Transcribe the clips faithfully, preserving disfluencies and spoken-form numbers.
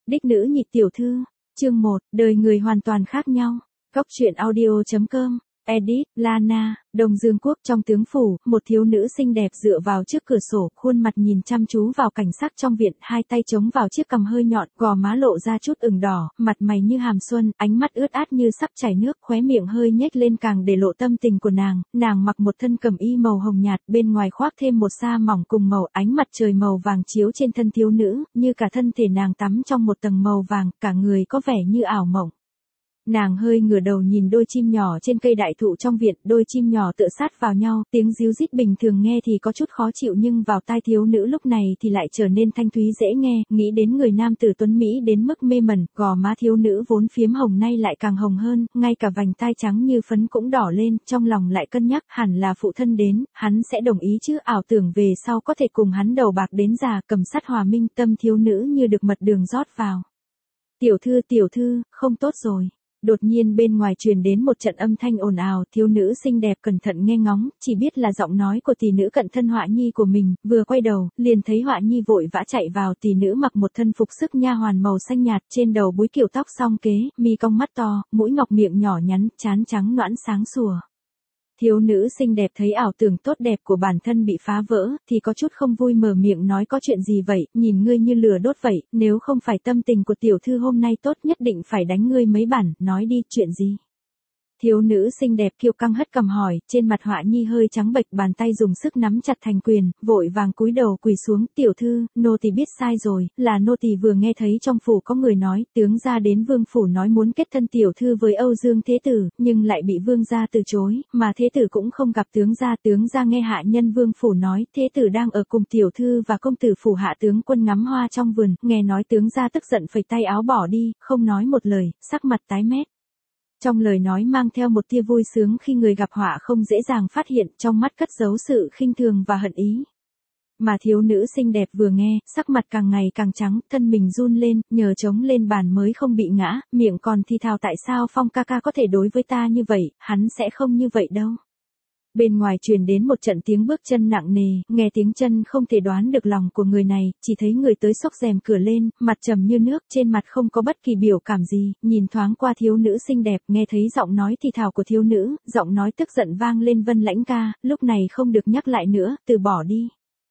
Đích nữ nhị tiểu thư, chương một, đời người hoàn toàn khác nhau. Góc truyện audio chấm com, edit, Lana, Đông Dương Quốc trong tướng phủ, một thiếu nữ xinh đẹp dựa vào trước cửa sổ, khuôn mặt nhìn chăm chú vào cảnh sắc trong viện, hai tay chống vào chiếc cằm hơi nhọn, gò má lộ ra chút ửng đỏ, mặt mày như hàm xuân, ánh mắt ướt át như sắp chảy nước, khóe miệng hơi nhếch lên càng để lộ tâm tình của nàng. Nàng mặc một thân cẩm y màu hồng nhạt, bên ngoài khoác thêm một sa mỏng cùng màu, ánh mặt trời màu vàng chiếu trên thân thiếu nữ, như cả thân thể nàng tắm trong một tầng màu vàng, cả người có vẻ như ảo mộng. Nàng hơi ngửa đầu nhìn đôi chim nhỏ trên cây đại thụ trong viện, đôi chim nhỏ tựa sát vào nhau, tiếng ríu rít bình thường nghe thì có chút khó chịu nhưng vào tai thiếu nữ lúc này thì lại trở nên thanh thúy dễ nghe, nghĩ đến người nam tử tuấn Mỹ đến mức mê mẩn, gò má thiếu nữ vốn phiếm hồng nay lại càng hồng hơn, ngay cả vành tai trắng như phấn cũng đỏ lên, trong lòng lại cân nhắc hẳn là phụ thân đến, hắn sẽ đồng ý chứ, ảo tưởng về sau có thể cùng hắn đầu bạc đến già, cầm sắt hòa minh, tâm thiếu nữ như được mật đường rót vào. Tiểu thư tiểu thư, không tốt rồi. Đột nhiên bên ngoài truyền đến một trận âm thanh ồn ào, thiếu nữ xinh đẹp cẩn thận nghe ngóng, chỉ biết là giọng nói của tỷ nữ cận thân Họa Nhi của mình, vừa quay đầu, liền thấy Họa Nhi vội vã chạy vào, tỷ nữ mặc một thân phục sức nha hoàn màu xanh nhạt, trên đầu búi kiểu tóc song kế, mi cong mắt to, mũi ngọc miệng nhỏ nhắn, trán trắng nõn sáng sủa. Thiếu nữ xinh đẹp thấy ảo tưởng tốt đẹp của bản thân bị phá vỡ, thì có chút không vui mở miệng nói có chuyện gì vậy, nhìn ngươi như lửa đốt vậy, nếu không phải tâm tình của tiểu thư hôm nay tốt nhất định phải đánh ngươi mấy bản, nói đi, chuyện gì. Thiếu nữ xinh đẹp kiêu căng hất cằm hỏi, trên mặt Họa Nhi hơi trắng bệch, bàn tay dùng sức nắm chặt thành quyền, vội vàng cúi đầu quỳ xuống, tiểu thư, nô tỳ biết sai rồi, là nô tỳ vừa nghe thấy trong phủ có người nói, tướng gia đến vương phủ nói muốn kết thân tiểu thư với Âu Dương Thế Tử, nhưng lại bị vương gia từ chối, mà Thế Tử cũng không gặp tướng gia, tướng gia nghe hạ nhân vương phủ nói, Thế Tử đang ở cùng tiểu thư và công tử phủ hạ tướng quân ngắm hoa trong vườn, nghe nói tướng gia tức giận phẩy tay áo bỏ đi, không nói một lời, sắc mặt tái mét. Trong lời nói mang theo một tia vui sướng khi người gặp họa không dễ dàng phát hiện, trong mắt cất giấu sự khinh thường và hận ý. Mà thiếu nữ xinh đẹp vừa nghe, sắc mặt càng ngày càng trắng, thân mình run lên, nhờ chống lên bàn mới không bị ngã, miệng còn thì thào tại sao Phong ca ca có thể đối với ta như vậy, hắn sẽ không như vậy đâu. Bên ngoài truyền đến một trận tiếng bước chân nặng nề, nghe tiếng chân không thể đoán được lòng của người này, chỉ thấy người tới xốc rèm cửa lên, mặt trầm như nước, trên mặt không có bất kỳ biểu cảm gì, nhìn thoáng qua thiếu nữ xinh đẹp, nghe thấy giọng nói thì thào của thiếu nữ, giọng nói tức giận vang lên, Vân Lãnh ca, lúc này không được nhắc lại nữa, từ bỏ đi.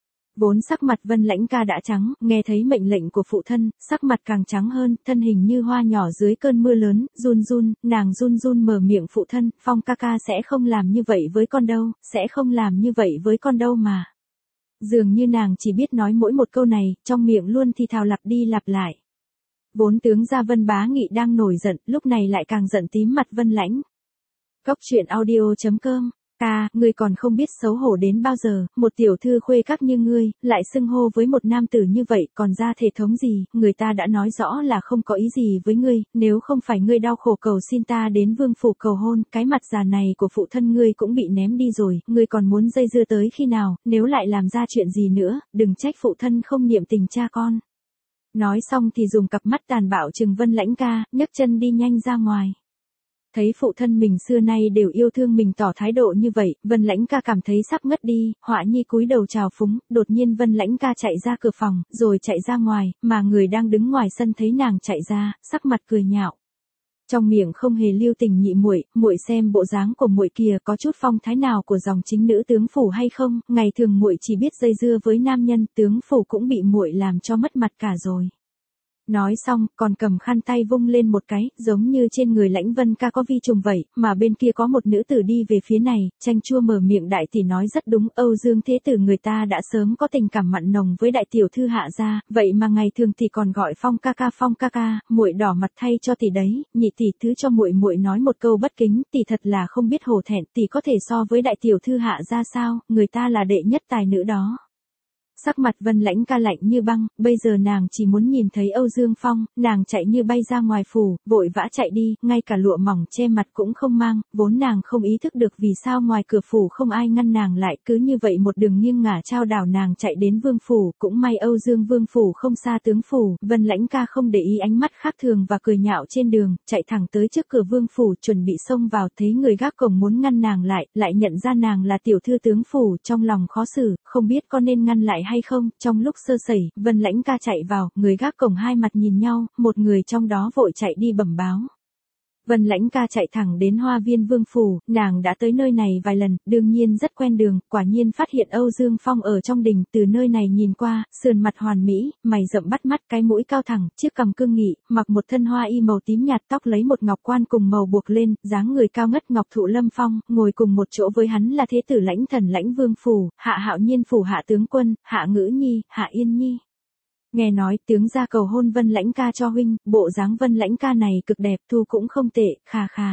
Vốn sắc mặt Vân Lãnh ca đã trắng, nghe thấy mệnh lệnh của phụ thân, sắc mặt càng trắng hơn, thân hình như hoa nhỏ dưới cơn mưa lớn, run run, nàng run run mở miệng, phụ thân, Phong ca ca sẽ không làm như vậy với con đâu, sẽ không làm như vậy với con đâu mà. Dường như nàng chỉ biết nói mỗi một câu này, trong miệng luôn thì thào lặp đi lặp lại. Vốn tướng gia Vân Bá Nghị đang nổi giận, lúc này lại càng giận tím mặt Vân Lãnh. Góc truyện audio chấm com. Ta, ngươi còn không biết xấu hổ đến bao giờ, một tiểu thư khuê các như ngươi, lại xưng hô với một nam tử như vậy, còn ra thể thống gì, người ta đã nói rõ là không có ý gì với ngươi, nếu không phải ngươi đau khổ cầu xin ta đến vương phủ cầu hôn, cái mặt già này của phụ thân ngươi cũng bị ném đi rồi, ngươi còn muốn dây dưa tới khi nào, nếu lại làm ra chuyện gì nữa, đừng trách phụ thân không niệm tình cha con. Nói xong thì dùng cặp mắt tàn bạo trừng Vân Lãnh ca, nhấc chân đi nhanh ra ngoài. Thấy phụ thân mình xưa nay đều yêu thương mình tỏ thái độ như vậy, Vân Lãnh ca cảm thấy sắp ngất đi, Họa Nhi cúi đầu chào phúng, đột nhiên Vân Lãnh ca chạy ra cửa phòng, rồi chạy ra ngoài, mà người đang đứng ngoài sân thấy nàng chạy ra, sắc mặt cười nhạo. Trong miệng không hề lưu tình nhị muội, muội xem bộ dáng của muội kia có chút phong thái nào của dòng chính nữ tướng phủ hay không, ngày thường muội chỉ biết dây dưa với nam nhân, tướng phủ cũng bị muội làm cho mất mặt cả rồi. Nói xong, còn cầm khăn tay vung lên một cái, giống như trên người Lãnh Vân ca có vi trùng vậy, mà bên kia có một nữ tử đi về phía này, Chanh Chua mở miệng, đại tỷ nói rất đúng, Âu Dương Thế Tử người ta đã sớm có tình cảm mặn nồng với đại tiểu thư hạ gia, vậy mà ngày thường thì còn gọi Phong ca ca Phong ca ca, muội đỏ mặt thay cho tỷ đấy, nhị tỷ thứ cho muội muội nói một câu bất kính, tỷ thật là không biết hổ thẹn, tỷ có thể so với đại tiểu thư hạ gia sao, người ta là đệ nhất tài nữ đó. Sắc mặt Vân Lãnh ca lạnh như băng, bây giờ nàng chỉ muốn nhìn thấy Âu Dương Phong, nàng chạy như bay ra ngoài phủ, vội vã chạy đi, ngay cả lụa mỏng che mặt cũng không mang, vốn nàng không ý thức được vì sao ngoài cửa phủ không ai ngăn nàng lại, cứ như vậy một đường nghiêng ngả trao đảo nàng chạy đến vương phủ, cũng may Âu Dương vương phủ không xa tướng phủ, Vân Lãnh ca không để ý ánh mắt khác thường và cười nhạo trên đường, chạy thẳng tới trước cửa vương phủ, chuẩn bị xông vào, thấy người gác cổng muốn ngăn nàng lại, lại nhận ra nàng là tiểu thư tướng phủ, trong lòng khó xử, không biết có nên ngăn lại hay không, trong lúc sơ sẩy, Vân Lãnh Ca chạy vào, người gác cổng hai mặt nhìn nhau, một người trong đó vội chạy đi bẩm báo. Vân Lãnh Ca chạy thẳng đến Hoa Viên Vương phủ, nàng đã tới nơi này vài lần, đương nhiên rất quen đường, quả nhiên phát hiện Âu Dương Phong ở trong đình, từ nơi này nhìn qua, sườn mặt hoàn mỹ, mày rậm bắt mắt, cái mũi cao thẳng, chiếc cằm cương nghị, mặc một thân hoa y màu tím nhạt, tóc lấy một ngọc quan cùng màu buộc lên, dáng người cao ngất ngọc thụ lâm phong, ngồi cùng một chỗ với hắn là thế tử Lãnh Thần Lãnh Vương phủ, Hạ Hạo Nhiên phủ Hạ tướng quân, Hạ Ngữ Nhi, Hạ Yên Nhi. Nghe nói tướng gia cầu hôn Vân Lãnh Ca cho huynh, bộ dáng Vân Lãnh Ca này cực đẹp, thu cũng không tệ, khà khà.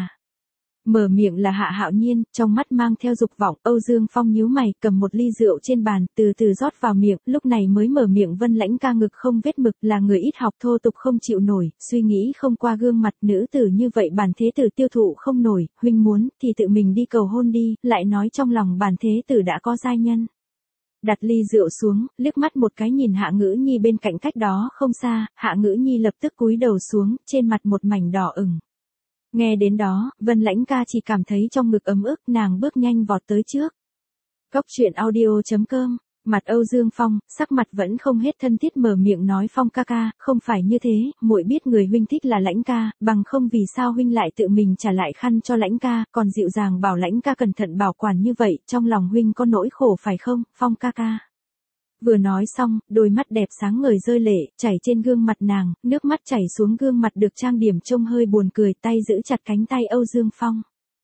Mở miệng là Hạ Hạo Nhiên, trong mắt mang theo dục vọng, Âu Dương Phong nhíu mày, cầm một ly rượu trên bàn, từ từ rót vào miệng, lúc này mới mở miệng. Vân Lãnh Ca ngực không vết mực, là người ít học thô tục không chịu nổi, suy nghĩ không qua gương mặt, nữ tử như vậy bản thế tử tiêu thụ không nổi, huynh muốn thì tự mình đi cầu hôn đi, lại nói trong lòng bản thế tử đã có giai nhân. Đặt ly rượu xuống, liếc mắt một cái nhìn Hạ Ngữ Nhi bên cạnh cách đó không xa, Hạ Ngữ Nhi lập tức cúi đầu xuống, trên mặt một mảnh đỏ ửng. Nghe đến đó, Vân Lãnh Ca chỉ cảm thấy trong ngực ấm ức, nàng bước nhanh vọt tới trước. Cốc truyện audio chấm com. Mặt Âu Dương Phong, sắc mặt vẫn không hết thân thiết, mở miệng nói, Phong ca ca, không phải như thế, muội biết người huynh thích là Lãnh ca, bằng không vì sao huynh lại tự mình trả lại khăn cho Lãnh ca, còn dịu dàng bảo Lãnh ca cẩn thận bảo quản như vậy, trong lòng huynh có nỗi khổ phải không, Phong ca ca. Vừa nói xong, đôi mắt đẹp sáng ngời rơi lệ, chảy trên gương mặt nàng, nước mắt chảy xuống gương mặt được trang điểm trông hơi buồn cười, tay giữ chặt cánh tay Âu Dương Phong.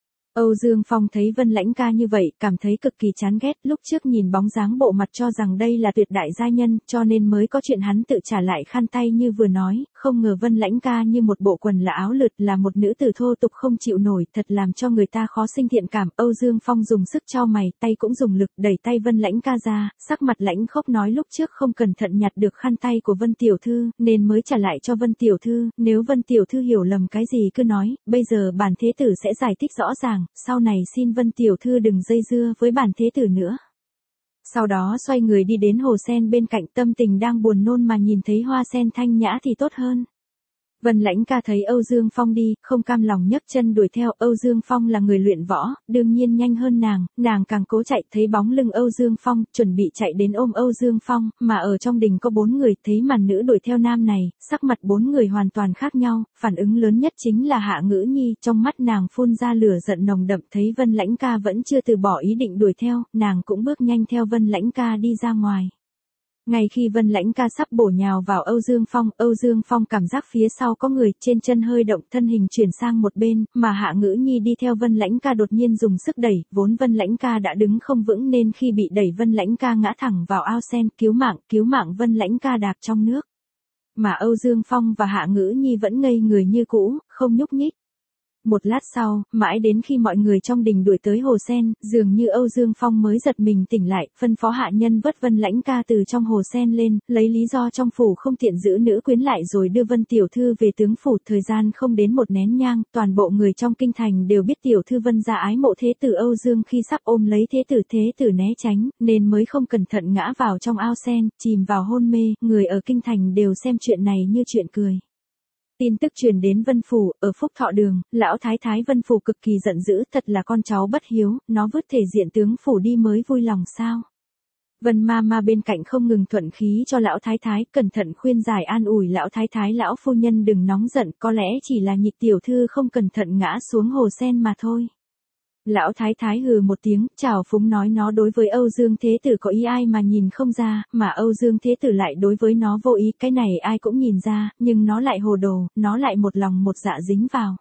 Âu Dương Phong thấy Vân Lãnh Ca như vậy, cảm thấy cực kỳ chán ghét, lúc trước nhìn bóng dáng bộ mặt cho rằng đây là tuyệt đại gia nhân, cho nên mới có chuyện hắn tự trả lại khăn tay như vừa nói, không ngờ Vân Lãnh Ca như một bộ quần là áo lượt, là một nữ tử thô tục không chịu nổi, thật làm cho người ta khó sinh thiện cảm. Âu Dương Phong dùng sức chau mày, tay cũng dùng lực đẩy tay Vân Lãnh Ca ra, sắc mặt lãnh khốc nói, lúc trước không cẩn thận nhặt được khăn tay của Vân tiểu thư, nên mới trả lại cho Vân tiểu thư, nếu Vân tiểu thư hiểu lầm cái gì cứ nói, bây giờ bản thế tử sẽ giải thích rõ ràng, sau này xin Vân tiểu thư đừng dây dưa với bản thế tử nữa. Sau đó xoay người đi đến hồ sen bên cạnh, tâm tình đang buồn nôn mà nhìn thấy hoa sen thanh nhã thì tốt hơn. Vân Lãnh Ca thấy Âu Dương Phong đi, không cam lòng nhấc chân đuổi theo. Âu Dương Phong là người luyện võ, đương nhiên nhanh hơn nàng, nàng càng cố chạy, thấy bóng lưng Âu Dương Phong, chuẩn bị chạy đến ôm Âu Dương Phong, mà ở trong đình có bốn người, thấy màn nữ đuổi theo nam này, sắc mặt bốn người hoàn toàn khác nhau, phản ứng lớn nhất chính là Hạ Ngữ Nhi, trong mắt nàng phun ra lửa giận nồng đậm, thấy Vân Lãnh Ca vẫn chưa từ bỏ ý định đuổi theo, nàng cũng bước nhanh theo Vân Lãnh Ca đi ra ngoài. Ngay khi Vân Lãnh Ca sắp bổ nhào vào Âu Dương Phong, Âu Dương Phong cảm giác phía sau có người, trên chân hơi động, thân hình chuyển sang một bên, mà Hạ Ngữ Nhi đi theo Vân Lãnh Ca đột nhiên dùng sức đẩy, vốn Vân Lãnh Ca đã đứng không vững nên khi bị đẩy Vân Lãnh Ca ngã thẳng vào ao sen, cứu mạng, cứu mạng Vân Lãnh Ca đạp trong nước. Mà Âu Dương Phong và Hạ Ngữ Nhi vẫn ngây người như cũ, không nhúc nhích. Một lát sau, mãi đến khi mọi người trong đình đuổi tới hồ sen, dường như Âu Dương Phong mới giật mình tỉnh lại, phân phó hạ nhân vớt Vân Lãnh Ca từ trong hồ sen lên, lấy lý do trong phủ không tiện giữ nữ quyến lại rồi đưa Vân tiểu thư về tướng phủ. Thời gian không đến một nén nhang, toàn bộ người trong kinh thành đều biết tiểu thư Vân gia ái mộ thế tử Âu Dương, khi sắp ôm lấy thế tử, thế tử né tránh, nên mới không cẩn thận ngã vào trong ao sen, chìm vào hôn mê. Người ở kinh thành đều xem chuyện này như chuyện cười. Tin tức truyền đến Vân phủ, ở Phúc Thọ đường, lão thái thái Vân phủ cực kỳ giận dữ, thật là con cháu bất hiếu, nó vứt thể diện tướng phủ đi mới vui lòng sao? Vân ma ma bên cạnh không ngừng thuận khí cho lão thái thái, cẩn thận khuyên giải an ủi lão thái thái, lão phu nhân đừng nóng giận, có lẽ chỉ là nhị tiểu thư không cẩn thận ngã xuống hồ sen mà thôi. Lão thái thái hừ một tiếng, chào phúng nói, nó đối với Âu Dương thế tử có ý ai mà nhìn không ra, mà Âu Dương thế tử lại đối với nó vô ý, cái này ai cũng nhìn ra, nhưng nó lại hồ đồ, nó lại một lòng một dạ dính vào.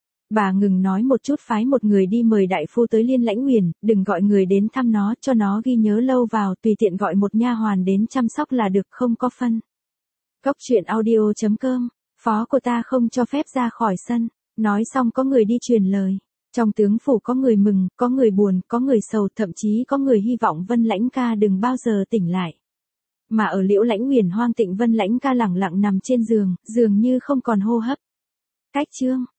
Bà ngừng nói một chút, phái một người đi mời đại phu tới Liên Lãnh Uyển, đừng gọi người đến thăm nó, cho nó ghi nhớ lâu vào, tùy tiện gọi một nha hoàn đến chăm sóc là được, không có phân. Cốc truyện audio chấm com, phó của ta không cho phép ra khỏi sân. Nói xong có người đi truyền lời. Trong tướng phủ có người mừng, có người buồn, có người sầu, thậm chí có người hy vọng Vân Lãnh Ca đừng bao giờ tỉnh lại. Mà ở Liễu Lãnh Uyển hoang tịnh, Vân Lãnh Ca lẳng lặng nằm trên giường, dường như không còn hô hấp. Cách chương